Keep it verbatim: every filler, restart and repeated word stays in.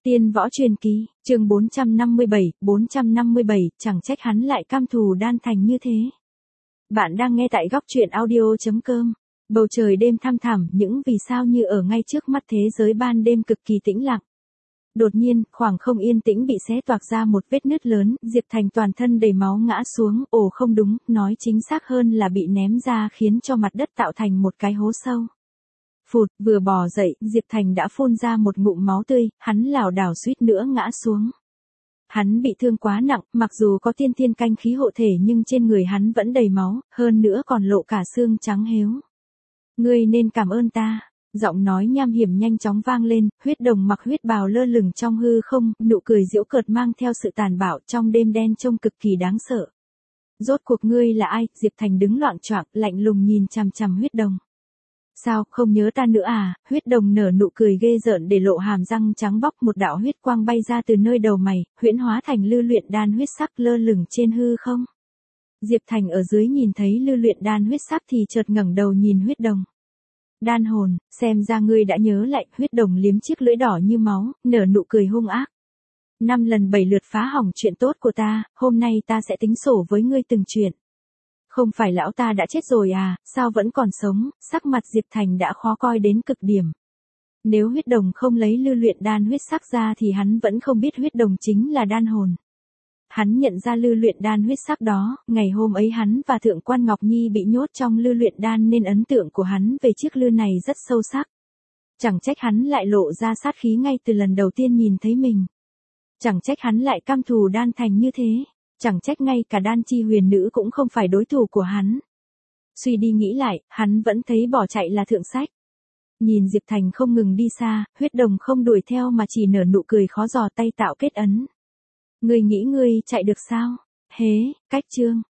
Tiên võ truyền kỳ, chương bốn trăm năm mươi bảy, bốn trăm năm mươi bảy, chẳng trách hắn lại cam thù đan thành như thế. Bạn đang nghe tại góc truyện audio chấm com. Bầu trời đêm thăm thẳm, những vì sao như ở ngay trước mắt, thế giới ban đêm cực kỳ tĩnh lặng. Đột nhiên, khoảng không yên tĩnh bị xé toạc ra một vết nứt lớn, Diệp Thành toàn thân đầy máu ngã xuống, ồ không đúng, nói chính xác hơn là bị ném ra khiến cho mặt đất tạo thành một cái hố sâu. Phụt, vừa bò dậy, Diệp Thành đã phun ra một ngụm máu tươi, hắn lảo đảo suýt nữa ngã xuống. Hắn bị thương quá nặng, mặc dù có tiên thiên canh khí hộ thể nhưng trên người hắn vẫn đầy máu, hơn nữa còn lộ cả xương trắng héo. Ngươi nên cảm ơn ta. Giọng nói nham hiểm nhanh chóng vang lên, huyết đồng mặc huyết bào lơ lửng trong hư không, nụ cười giễu cợt mang theo sự tàn bạo trong đêm đen trông cực kỳ đáng sợ. Rốt cuộc ngươi là ai? Diệp Thành đứng loạng choạng, lạnh lùng nhìn chằm chằm huyết đồng. Sao, không nhớ ta nữa à? Huyết đồng nở nụ cười ghê rợn để lộ hàm răng trắng bóc, một đạo huyết quang bay ra từ nơi đầu mày, huyễn hóa thành lư luyện đan huyết sắc lơ lửng trên hư không. Diệp Thành ở dưới nhìn thấy lư luyện đan huyết sắc thì chợt ngẩng đầu nhìn huyết đồng. Đan hồn, xem ra ngươi đã nhớ lại. Huyết đồng liếm chiếc lưỡi đỏ như máu, nở nụ cười hung ác. Năm lần bảy lượt phá hỏng chuyện tốt của ta, hôm nay ta sẽ tính sổ với ngươi từng chuyện. Không phải lão ta đã chết rồi à, sao vẫn còn sống? Sắc mặt Diệp Thành đã khó coi đến cực điểm. Nếu huyết đồng không lấy lư luyện đan huyết sắc ra thì hắn vẫn không biết huyết đồng chính là đan hồn. Hắn nhận ra lư luyện đan huyết sắc đó, ngày hôm ấy hắn và Thượng quan Ngọc Nhi bị nhốt trong lư luyện đan nên ấn tượng của hắn về chiếc lư này rất sâu sắc. Chẳng trách hắn lại lộ ra sát khí ngay từ lần đầu tiên nhìn thấy mình. Chẳng trách hắn lại cam thù đan thành như thế. Chẳng trách ngay cả đan chi huyền nữ cũng không phải đối thủ của hắn. Suy đi nghĩ lại, hắn vẫn thấy bỏ chạy là thượng sách. Nhìn Diệp Thành không ngừng đi xa, huyết đồng không đuổi theo mà chỉ nở nụ cười khó dò tay tạo kết ấn. Ngươi nghĩ ngươi chạy được sao? Hế, cách chương.